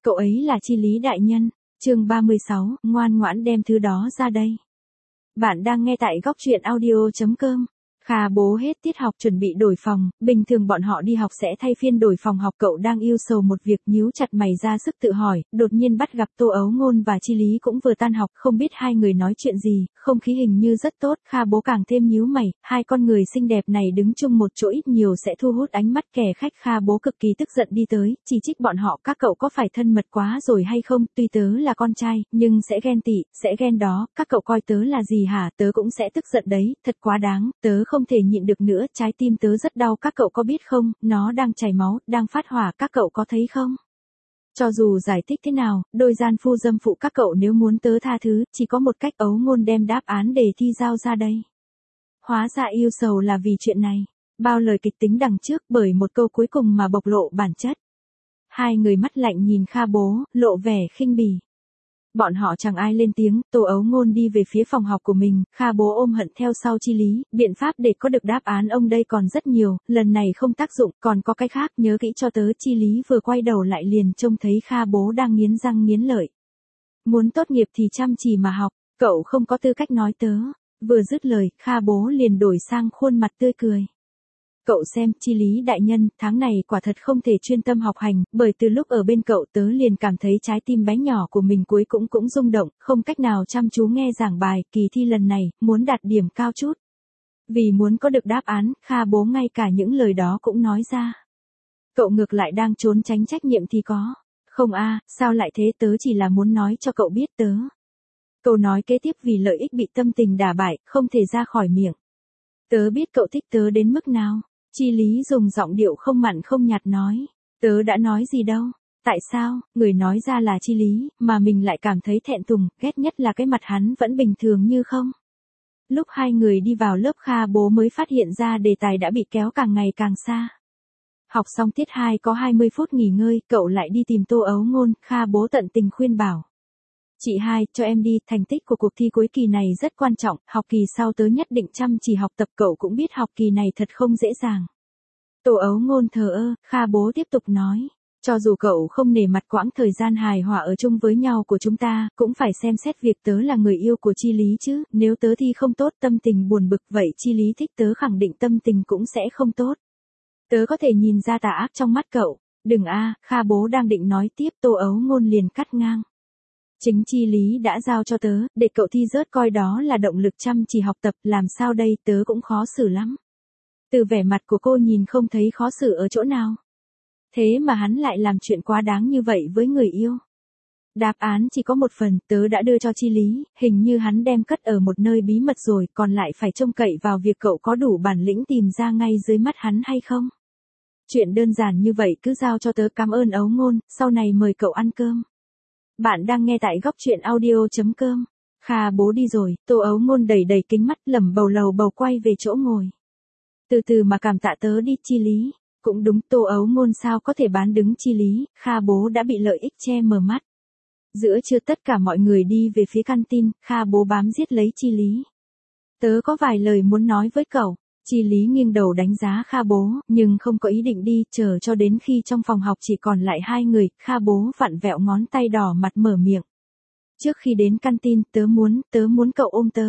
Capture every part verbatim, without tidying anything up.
Cậu ấy là Chi Lý đại nhân. Chương ba mươi sáu, ngoan ngoãn đem thứ đó ra đây. Bạn đang nghe tại góc truyện audio chấm com. Kha bố hết tiết học chuẩn bị đổi phòng, bình thường bọn họ đi học sẽ thay phiên đổi phòng học. Cậu đang yêu sầu một việc, nhíu chặt mày ra sức tự hỏi, đột nhiên bắt gặp Tô Ấu Ngôn và Chi Lý cũng vừa tan học, không biết hai người nói chuyện gì, không khí hình như rất tốt. Kha bố càng thêm nhíu mày, hai con người xinh đẹp này đứng chung một chỗ ít nhiều sẽ thu hút ánh mắt kẻ khách. Kha bố cực kỳ tức giận đi tới, chỉ trích bọn họ, các cậu có phải thân mật quá rồi hay không, tuy tớ là con trai, nhưng sẽ ghen tị, sẽ ghen đó, các cậu coi tớ là gì hả, tớ cũng sẽ tức giận đấy, thật quá đáng, tớ không thể nhịn được nữa, trái tim tớ rất đau, các cậu có biết không, nó đang chảy máu, đang phát hỏa, các cậu có thấy không? Cho dù giải thích thế nào, đôi gian phu dâm phụ các cậu nếu muốn tớ tha thứ, chỉ có một cách. Ấu Ngôn đem đáp án đề thi giao ra đây. Hóa ra yêu sầu là vì chuyện này. Bao lời kịch tính đằng trước bởi một câu cuối cùng mà bộc lộ bản chất. Hai người mắt lạnh nhìn Kha bố, lộ vẻ khinh bỉ. Bọn họ chẳng ai lên tiếng, Tô Ấu Ngôn đi về phía phòng học của mình, Kha bố ôm hận theo sau Chi Lý, biện pháp để có được đáp án ông đây còn rất nhiều, lần này không tác dụng, còn có cái khác, nhớ kỹ cho tớ. Chi Lý vừa quay đầu lại liền trông thấy Kha bố đang nghiến răng nghiến lợi. Muốn tốt nghiệp thì chăm chỉ mà học, cậu không có tư cách nói tớ. Vừa dứt lời, Kha bố liền đổi sang khuôn mặt tươi cười. Cậu xem, Chi Lý đại nhân, tháng này quả thật không thể chuyên tâm học hành, bởi từ lúc ở bên cậu tớ liền cảm thấy trái tim bé nhỏ của mình cuối cũng cũng rung động, không cách nào chăm chú nghe giảng bài, kỳ thi lần này, muốn đạt điểm cao chút. Vì muốn có được đáp án, Kha bố ngay cả những lời đó cũng nói ra. Cậu ngược lại đang trốn tránh trách nhiệm thì có. Không a, sao lại thế, tớ chỉ là muốn nói cho cậu biết tớ. Câu nói kế tiếp vì lợi ích bị tâm tình đả bại, không thể ra khỏi miệng. Tớ biết cậu thích tớ đến mức nào. Chi Lý dùng giọng điệu không mặn không nhạt nói. Tớ đã nói gì đâu. Tại sao, người nói ra là Chi Lý, mà mình lại cảm thấy thẹn thùng, ghét nhất là cái mặt hắn vẫn bình thường như không. Lúc hai người đi vào lớp, Kha bố mới phát hiện ra đề tài đã bị kéo càng ngày càng xa. Học xong tiết hai có hai mươi phút nghỉ ngơi, cậu lại đi tìm Tô Ấu Ngôn, Kha bố tận tình khuyên bảo. Chị hai, cho em đi, thành tích của cuộc thi cuối kỳ này rất quan trọng, học kỳ sau tớ nhất định chăm chỉ học tập, cậu cũng biết học kỳ này thật không dễ dàng. Tô Ấu Ngôn thờ ơ, Kha bố tiếp tục nói, cho dù cậu không nể mặt quãng thời gian hài hòa ở chung với nhau của chúng ta, cũng phải xem xét việc tớ là người yêu của Chi Lý chứ, nếu tớ thi không tốt, tâm tình buồn bực, vậy Chi Lý thích tớ khẳng định tâm tình cũng sẽ không tốt. Tớ có thể nhìn ra tà ác trong mắt cậu, đừng a, Kha bố đang định nói tiếp, Tô Ấu Ngôn liền cắt ngang. Chính Chi Lý đã giao cho tớ, để cậu thi rớt coi đó là động lực chăm chỉ học tập, làm sao đây, tớ cũng khó xử lắm. Từ vẻ mặt của cô nhìn không thấy khó xử ở chỗ nào. Thế mà hắn lại làm chuyện quá đáng như vậy với người yêu. Đáp án chỉ có một phần, tớ đã đưa cho Chi Lý, hình như hắn đem cất ở một nơi bí mật rồi, còn lại phải trông cậy vào việc cậu có đủ bản lĩnh tìm ra ngay dưới mắt hắn hay không. Chuyện đơn giản như vậy cứ giao cho tớ, cảm ơn Ấu Ngôn, sau này mời cậu ăn cơm. Bạn đang nghe tại góc truyện audio chấm com. Kha bố đi rồi, Tô Ấu Ngôn đầy đầy kính mắt, lẩm bầu lầu bầu quay về chỗ ngồi. Từ từ mà cảm tạ tớ đi, Chi Lý. Cũng đúng, Tô Ấu Ngôn sao có thể bán đứng Chi Lý, Kha bố đã bị lợi ích che mờ mắt. Giữa trưa tất cả mọi người đi về phía canteen, Kha bố bám giết lấy Chi Lý. Tớ có vài lời muốn nói với cậu. Chi Lý nghiêng đầu đánh giá Kha bố, nhưng không có ý định đi, chờ cho đến khi trong phòng học chỉ còn lại hai người, Kha bố vặn vẹo ngón tay đỏ mặt mở miệng. Trước khi đến canteen, tớ muốn, tớ muốn cậu ôm tớ.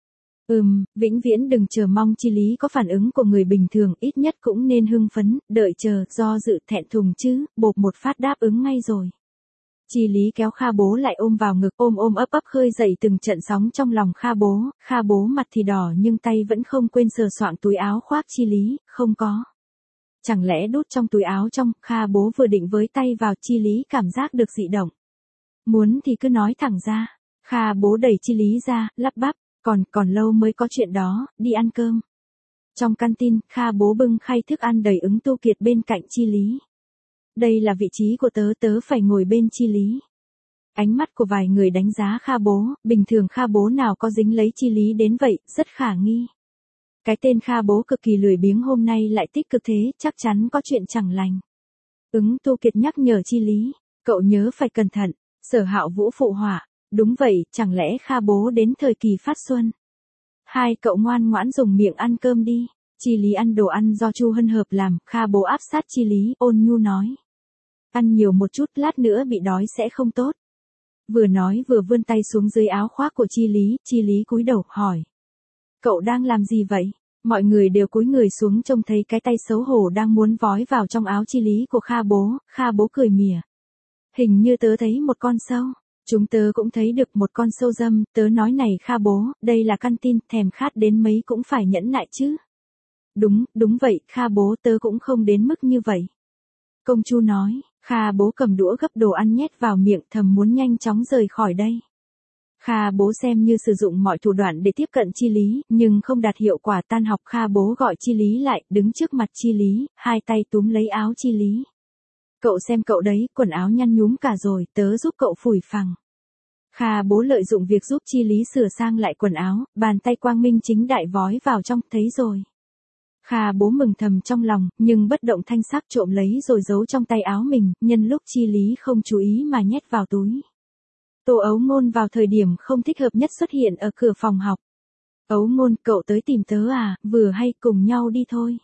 Ừm, vĩnh viễn đừng chờ mong. Chi Lý có phản ứng của người bình thường, ít nhất cũng nên hưng phấn, đợi chờ, do dự, thẹn thùng chứ, bộp một phát đáp ứng ngay rồi. Chi Lý kéo Kha bố lại ôm vào ngực, ôm ôm ấp ấp khơi dậy từng trận sóng trong lòng Kha bố, Kha bố mặt thì đỏ nhưng tay vẫn không quên sờ soạng túi áo khoác Chi Lý, không có. Chẳng lẽ đút trong túi áo trong, Kha bố vừa định với tay vào, Chi Lý cảm giác được dị động. Muốn thì cứ nói thẳng ra. Kha bố đẩy Chi Lý ra, lắp bắp, còn, còn lâu mới có chuyện đó, đi ăn cơm. Trong canteen, Kha bố bưng khay thức ăn đầy ứng Tu Kiệt bên cạnh Chi Lý. Đây là vị trí của tớ, tớ phải ngồi bên Chi Lý. Ánh mắt của vài người đánh giá Kha bố, bình thường Kha bố nào có dính lấy Chi Lý đến vậy, rất khả nghi. Cái tên Kha bố cực kỳ lười biếng hôm nay lại tích cực thế, chắc chắn có chuyện chẳng lành. Ứng Tu Kiệt nhắc nhở Chi Lý, cậu nhớ phải cẩn thận. Sở Hạo Vũ phụ họa, đúng vậy, chẳng lẽ Kha bố đến thời kỳ phát xuân. Hai cậu ngoan ngoãn dùng miệng ăn cơm đi. Chi Lý ăn đồ ăn do Chu Hân Hợp làm, Kha bố áp sát Chi Lý, ôn nhu nói. ăn nhiều một chút, lát nữa bị đói sẽ không tốt. Vừa nói vừa vươn tay xuống dưới áo khoác của Chi Lý, Chi Lý cúi đầu, hỏi. Cậu đang làm gì vậy? Mọi người đều cúi người xuống trông thấy cái tay xấu hổ đang muốn vói vào trong áo Chi Lý của Kha bố, Kha bố cười mỉa. Hình như tớ thấy một con sâu. Chúng tớ cũng thấy được một con sâu dâm, tớ nói này Kha bố, đây là căn tin, thèm khát đến mấy cũng phải nhẫn nại chứ. Đúng, đúng vậy, Kha bố, tớ cũng không đến mức như vậy. Công Chu nói, Kha bố cầm đũa gấp đồ ăn nhét vào miệng, thầm muốn nhanh chóng rời khỏi đây. Kha bố xem như sử dụng mọi thủ đoạn để tiếp cận Chi Lý, nhưng không đạt hiệu quả. Tan học Kha bố gọi Chi Lý lại, đứng trước mặt Chi Lý, hai tay túm lấy áo Chi Lý. Cậu xem cậu đấy, quần áo nhăn nhúm cả rồi, tớ giúp cậu phủi phẳng. Kha bố lợi dụng việc giúp Chi Lý sửa sang lại quần áo, bàn tay quang minh chính đại vói vào trong, thấy rồi. Kha bố mừng thầm trong lòng, nhưng bất động thanh sắc trộm lấy rồi giấu trong tay áo mình, nhân lúc Chi Lý không chú ý mà nhét vào túi. Tô Ấu Ngôn vào thời điểm không thích hợp nhất xuất hiện ở cửa phòng học. Ấu Ngôn, cậu tới tìm tớ à, vừa hay cùng nhau đi thôi.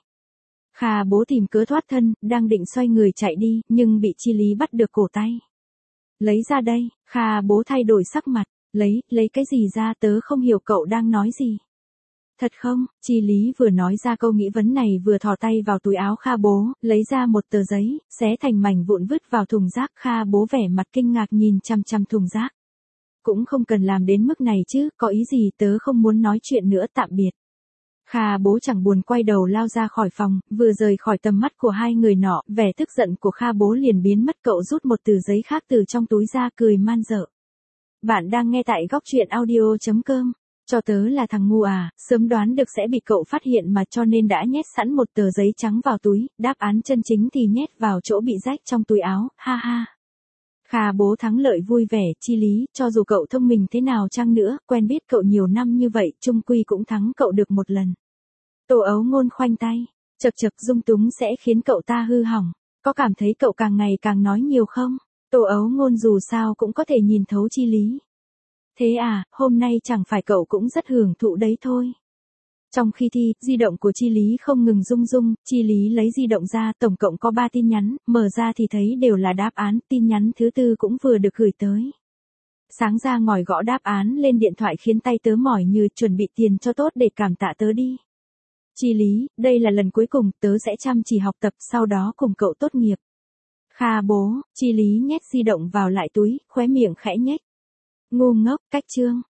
Kha bố tìm cớ thoát thân, đang định xoay người chạy đi, nhưng bị Chi Lý bắt được cổ tay. Lấy ra đây, Kha bố thay đổi sắc mặt, lấy, lấy cái gì ra, tớ không hiểu cậu đang nói gì. Thật không? Chi Lý vừa nói ra câu nghĩ vấn này vừa thò tay vào túi áo Kha bố, lấy ra một tờ giấy, xé thành mảnh vụn vứt vào thùng rác. Kha bố vẻ mặt kinh ngạc nhìn chăm chăm thùng rác. Cũng không cần làm đến mức này chứ, có ý gì, tớ không muốn nói chuyện nữa, tạm biệt. Kha bố chẳng buồn quay đầu lao ra khỏi phòng, vừa rời khỏi tầm mắt của hai người nọ, vẻ tức giận của Kha bố liền biến mất. Cậu rút một tờ giấy khác từ trong túi ra, cười man dợ. Bạn đang nghe tại góc truyện audio chấm com. Cho tớ là thằng ngu à, sớm đoán được sẽ bị cậu phát hiện mà, cho nên đã nhét sẵn một tờ giấy trắng vào túi, đáp án chân chính thì nhét vào chỗ bị rách trong túi áo, ha ha. Kha bố thắng lợi vui vẻ. Chi Lý, cho dù cậu thông minh thế nào chăng nữa, quen biết cậu nhiều năm như vậy, chung quy cũng thắng cậu được một lần. Tô Ấu Ngôn khoanh tay, chật chật, dung túng sẽ khiến cậu ta hư hỏng. Có cảm thấy cậu càng ngày càng nói nhiều không? Tô Ấu Ngôn dù sao cũng có thể nhìn thấu Chi Lý. Thế à, hôm nay chẳng phải cậu cũng rất hưởng thụ đấy thôi. Trong khi thi, di động của Chi Lý không ngừng rung rung, Chi Lý lấy di động ra, tổng cộng có ba tin nhắn, mở ra thì thấy đều là đáp án, tin nhắn thứ tư cũng vừa được gửi tới. Sáng ra ngồi gõ đáp án lên điện thoại khiến tay tớ mỏi như, chuẩn bị tiền cho tốt để cảm tạ tớ đi. Chi Lý, đây là lần cuối cùng, tớ sẽ chăm chỉ học tập, sau đó cùng cậu tốt nghiệp. Kha bố, Chi Lý nhét di động vào lại túi, khóe miệng khẽ nhếch. Ngu ngốc, cách chương.